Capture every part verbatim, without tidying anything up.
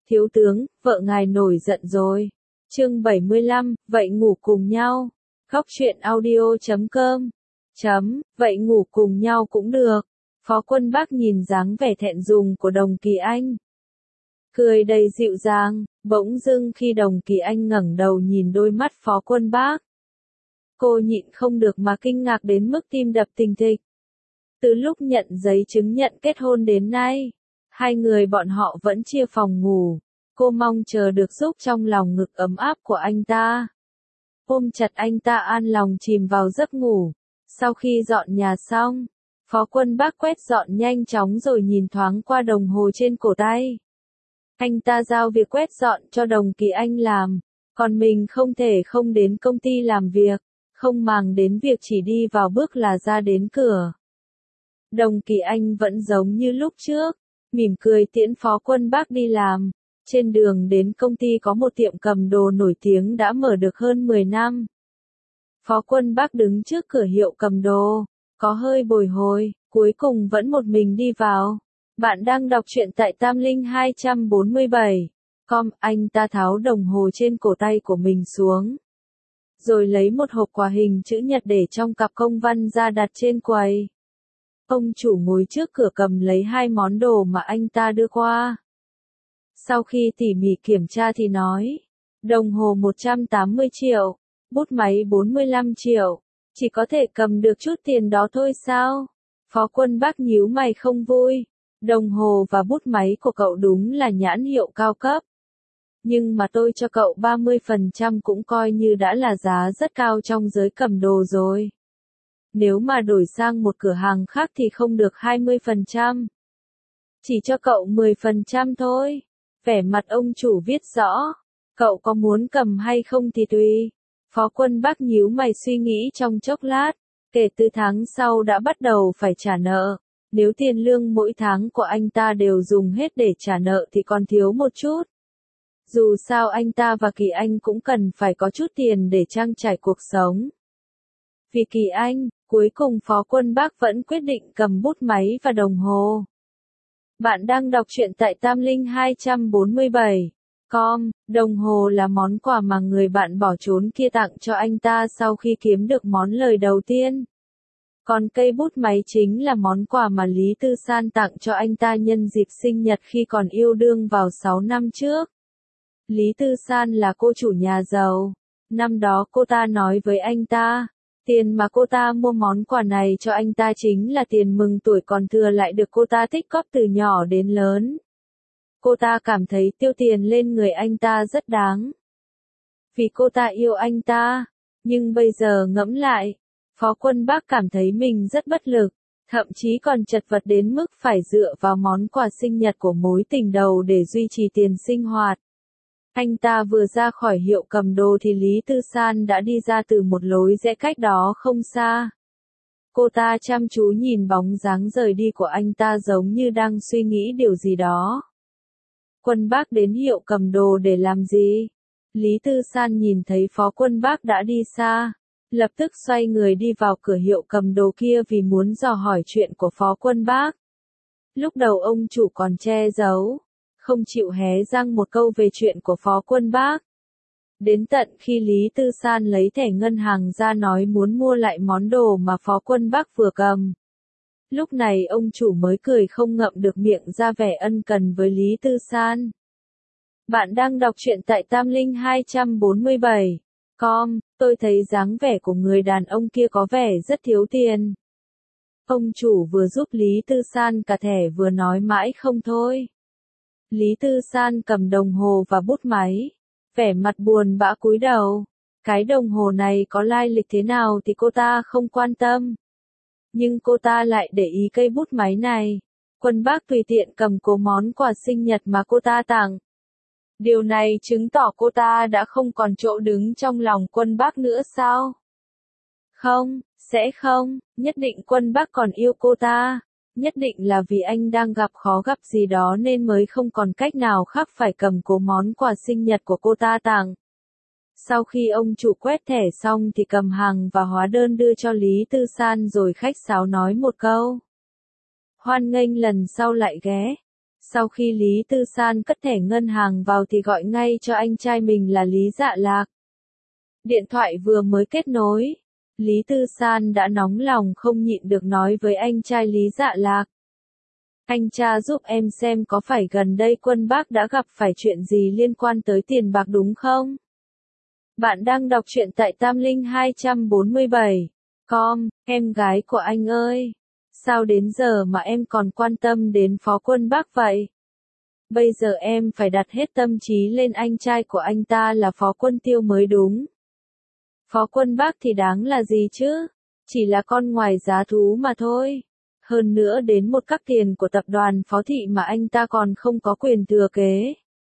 Thiếu tướng, vợ ngài nổi giận rồi. Chương bảy mươi lăm, vậy ngủ cùng nhau. Góc truyện audio chấm com. Chấm, vậy ngủ cùng nhau cũng được. Phó Quân Bác nhìn dáng vẻ thẹn thùng của Đồng Kỳ Anh. Cười đầy dịu dàng, bỗng dưng khi Đồng Kỳ Anh ngẩng đầu nhìn đôi mắt Phó Quân Bác. Cô nhịn không được mà kinh ngạc đến mức tim đập thình thịch. Từ lúc nhận giấy chứng nhận kết hôn đến nay, hai người bọn họ vẫn chia phòng ngủ. Cô mong chờ được giúp trong lòng ngực ấm áp của anh ta. Ôm chặt anh ta an lòng chìm vào giấc ngủ. Sau khi dọn nhà xong, Phó Quân Bác quét dọn nhanh chóng rồi nhìn thoáng qua đồng hồ trên cổ tay. Anh ta giao việc quét dọn cho Đồng Kỳ Anh làm, còn mình không thể không đến công ty làm việc, không màng đến việc chỉ đi vào bước là ra đến cửa. Đồng Kỳ Anh vẫn giống như lúc trước, mỉm cười tiễn Phó Quân Bác đi làm. Trên đường đến công ty có một tiệm cầm đồ nổi tiếng đã mở được hơn mười năm. Phó Quân Bác đứng trước cửa hiệu cầm đồ, có hơi bồi hồi, cuối cùng vẫn một mình đi vào. Bạn đang đọc truyện tại Tam Linh hai trăm bốn mươi bảy. Com, anh ta tháo đồng hồ trên cổ tay của mình xuống. Rồi lấy một hộp quà hình chữ nhật để trong cặp công văn ra đặt trên quầy. Ông chủ ngồi trước cửa cầm lấy hai món đồ mà anh ta đưa qua. Sau khi tỉ mỉ kiểm tra thì nói, đồng hồ một trăm tám mươi triệu, bút máy bốn mươi lăm triệu, chỉ có thể cầm được chút tiền đó thôi sao? Phó Quân Bác nhíu mày không vui, đồng hồ và bút máy của cậu đúng là nhãn hiệu cao cấp. Nhưng mà tôi cho cậu ba mươi phần trăm cũng coi như đã là giá rất cao trong giới cầm đồ rồi. Nếu mà đổi sang một cửa hàng khác thì không được hai mươi phần trăm. Chỉ cho cậu mười phần trăm thôi. Vẻ mặt ông chủ viết rõ, cậu có muốn cầm hay không thì tùy. Phó Quân Bác nhíu mày suy nghĩ trong chốc lát, kể từ tháng sau đã bắt đầu phải trả nợ. Nếu tiền lương mỗi tháng của anh ta đều dùng hết để trả nợ thì còn thiếu một chút. Dù sao anh ta và Kỳ Anh cũng cần phải có chút tiền để trang trải cuộc sống. Vì Kỳ Anh, cuối cùng Phó Quân Bác vẫn quyết định cầm bút máy và đồng hồ. Bạn đang đọc truyện tại Tam Linh hai trăm bốn mươi bảy. Com, đồng hồ là món quà mà người bạn bỏ trốn kia tặng cho anh ta sau khi kiếm được món lời đầu tiên. Còn cây bút máy chính là món quà mà Lý Tư San tặng cho anh ta nhân dịp sinh nhật khi còn yêu đương vào sáu năm trước. Lý Tư San là cô chủ nhà giàu. Năm đó cô ta nói với anh ta, tiền mà cô ta mua món quà này cho anh ta chính là tiền mừng tuổi còn thừa lại được cô ta tích góp từ nhỏ đến lớn. Cô ta cảm thấy tiêu tiền lên người anh ta rất đáng. Vì cô ta yêu anh ta. Nhưng bây giờ ngẫm lại, Phó Quân Bác cảm thấy mình rất bất lực, thậm chí còn chật vật đến mức phải dựa vào món quà sinh nhật của mối tình đầu để duy trì tiền sinh hoạt. Anh ta vừa ra khỏi hiệu cầm đồ thì Lý Tư San đã đi ra từ một lối rẽ cách đó không xa. Cô ta chăm chú nhìn bóng dáng rời đi của anh ta giống như đang suy nghĩ điều gì đó. Quân Bác đến hiệu cầm đồ để làm gì? Lý Tư San nhìn thấy Phó Quân Bác đã đi xa, lập tức xoay người đi vào cửa hiệu cầm đồ kia vì muốn dò hỏi chuyện của Phó Quân Bác. Lúc đầu ông chủ còn che giấu, không chịu hé răng một câu về chuyện của Phó Quân Bác. Đến tận khi Lý Tư San lấy thẻ ngân hàng ra nói muốn mua lại món đồ mà Phó Quân Bác vừa cầm. Lúc này ông chủ mới cười không ngậm được miệng ra vẻ ân cần với Lý Tư San. Bạn đang đọc truyện tại Tam Linh hai trăm bốn mươi bảy. Com, tôi thấy dáng vẻ của người đàn ông kia có vẻ rất thiếu tiền. Ông chủ vừa giúp Lý Tư San cả thẻ vừa nói mãi không thôi. Lý Tư San cầm đồng hồ và bút máy, vẻ mặt buồn bã cúi đầu. Cái đồng hồ này có lai lịch thế nào thì cô ta không quan tâm. Nhưng cô ta lại để ý cây bút máy này. Quân Bác tùy tiện cầm cố món quà sinh nhật mà cô ta tặng. Điều này chứng tỏ cô ta đã không còn chỗ đứng trong lòng Quân Bác nữa sao? Không, sẽ không, nhất định Quân Bác còn yêu cô ta. Nhất định là vì anh đang gặp khó gặp gì đó nên mới không còn cách nào khác phải cầm cố món quà sinh nhật của cô ta tặng. Sau khi ông chủ quét thẻ xong thì cầm hàng và hóa đơn đưa cho Lý Tư San rồi khách sáo nói một câu. Hoan nghênh lần sau lại ghé. Sau khi Lý Tư San cất thẻ ngân hàng vào thì gọi ngay cho anh trai mình là Lý Dạ Lạc. Điện thoại vừa mới kết nối, Lý Tư San đã nóng lòng không nhịn được nói với anh trai Lý Dạ Lạc. Anh cha giúp em xem có phải gần đây Quân Bác đã gặp phải chuyện gì liên quan tới tiền bạc đúng không? Bạn đang đọc truyện tại Tam Linh hai bốn bảy. Com, em gái của anh ơi. Sao đến giờ mà em còn quan tâm đến Phó Quân Bác vậy? Bây giờ em phải đặt hết tâm trí lên anh trai của anh ta là Phó Quân Tiêu mới đúng. Phó Quân Bác thì đáng là gì chứ? Chỉ là con ngoài giá thú mà thôi. Hơn nữa đến một các tiền của tập đoàn Phó Thị mà anh ta còn không có quyền thừa kế.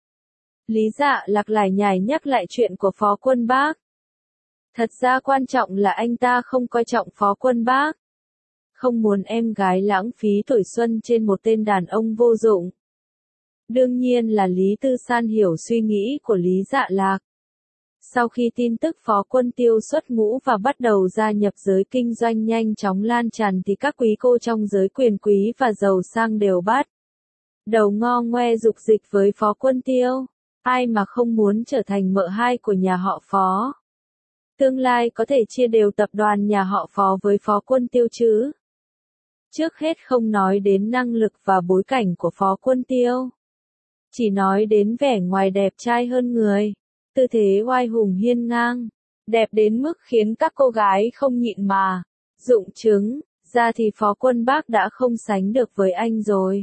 Lý Dạ Lạc lải nhải nhắc lại chuyện của Phó Quân Bác. Thật ra quan trọng là anh ta không coi trọng Phó Quân Bác. Không muốn em gái lãng phí tuổi xuân trên một tên đàn ông vô dụng. Đương nhiên là Lý Tư San hiểu suy nghĩ của Lý Dạ Lạc. Sau khi tin tức Phó Quân Tiêu xuất ngũ và bắt đầu gia nhập giới kinh doanh nhanh chóng lan tràn thì các quý cô trong giới quyền quý và giàu sang đều bắt đầu ngo ngoe dục dịch với Phó Quân Tiêu. Ai mà không muốn trở thành mợ hai của nhà họ Phó. Tương lai có thể chia đều tập đoàn nhà họ Phó với Phó Quân Tiêu chứ. Trước hết không nói đến năng lực và bối cảnh của Phó Quân Tiêu. Chỉ nói đến vẻ ngoài đẹp trai hơn người. Tư thế oai hùng hiên ngang. Đẹp đến mức khiến các cô gái không nhịn mà. Dụng chứng, ra thì Phó Quân Bác đã không sánh được với anh rồi.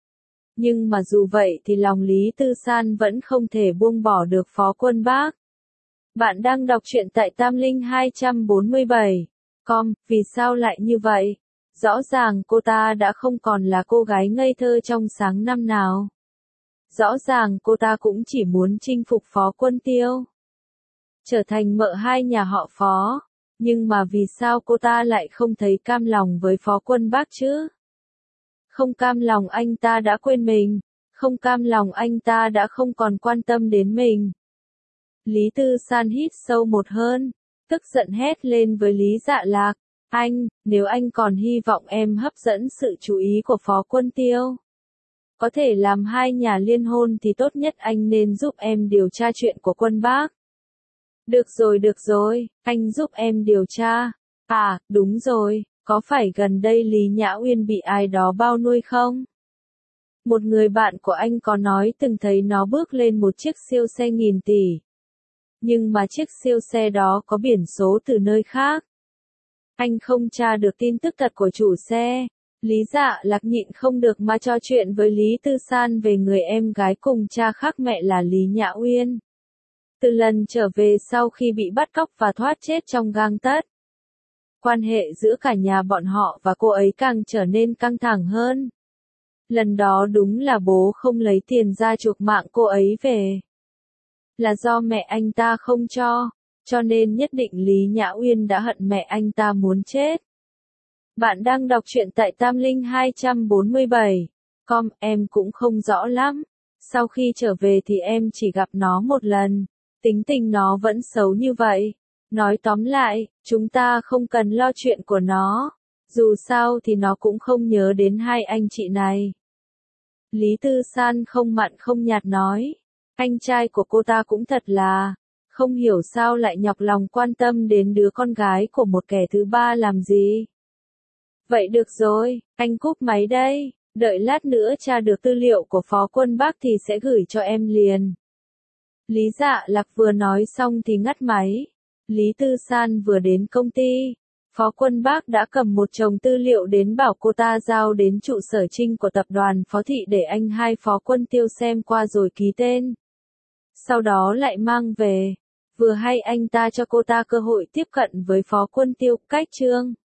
Nhưng mà dù vậy thì lòng Lý Tư San vẫn không thể buông bỏ được Phó Quân Bác. Bạn đang đọc truyện tại Tam Linh hai bốn bảy. Com, vì sao lại như vậy? Rõ ràng cô ta đã không còn là cô gái ngây thơ trong sáng năm nào. Rõ ràng cô ta cũng chỉ muốn chinh phục Phó Quân Tiêu. Trở thành mợ hai nhà họ Phó. Nhưng mà vì sao cô ta lại không thấy cam lòng với Phó Quân Bác chứ? Không cam lòng anh ta đã quên mình. Không cam lòng anh ta đã không còn quan tâm đến mình. Lý Tư San hít sâu một hơn. Tức giận hét lên với Lý Dạ Lạc. Anh, nếu anh còn hy vọng em hấp dẫn sự chú ý của Phó Quân Tiêu. Có thể làm hai nhà liên hôn thì tốt nhất anh nên giúp em điều tra chuyện của Quân Bác. Được rồi được rồi, anh giúp em điều tra. À, đúng rồi, có phải gần đây Lý Nhã Uyên bị ai đó bao nuôi không? Một người bạn của anh có nói từng thấy nó bước lên một chiếc siêu xe nghìn tỷ. Nhưng mà chiếc siêu xe đó có biển số từ nơi khác. Anh không tra được tin tức thật của chủ xe. Lý Dạ Lạc nhịn không được mà trò chuyện với Lý Tư San về người em gái cùng cha khác mẹ là Lý Nhã Uyên. Từ lần trở về sau khi bị bắt cóc và thoát chết trong gang tấc. Quan hệ giữa cả nhà bọn họ và cô ấy càng trở nên căng thẳng hơn. Lần đó đúng là bố không lấy tiền ra chuộc mạng cô ấy về. Là do mẹ anh ta không cho, cho nên nhất định Lý Nhã Uyên đã hận mẹ anh ta muốn chết. Bạn đang đọc truyện tại Tam Linh hai bốn bảy. Com, em cũng không rõ lắm. Sau khi trở về thì em chỉ gặp nó một lần. Tính tình nó vẫn xấu như vậy. Nói tóm lại, chúng ta không cần lo chuyện của nó. Dù sao thì nó cũng không nhớ đến hai anh chị này. Lý Tư San không mặn không nhạt nói. Anh trai của cô ta cũng thật là, không hiểu sao lại nhọc lòng quan tâm đến đứa con gái của một kẻ thứ ba làm gì. Vậy được rồi, anh cúp máy đây, đợi lát nữa tra được tư liệu của Phó Quân Bác thì sẽ gửi cho em liền. Lý Dạ Lạc vừa nói xong thì ngắt máy. Lý Tư San vừa đến công ty. Phó Quân Bác đã cầm một chồng tư liệu đến bảo cô ta giao đến trụ sở chính của tập đoàn Phó Thị để anh hai Phó Quân Tiêu xem qua rồi ký tên. Sau đó lại mang về. Vừa hay anh ta cho cô ta cơ hội tiếp cận với Phó Quân Tiêu, cách chương.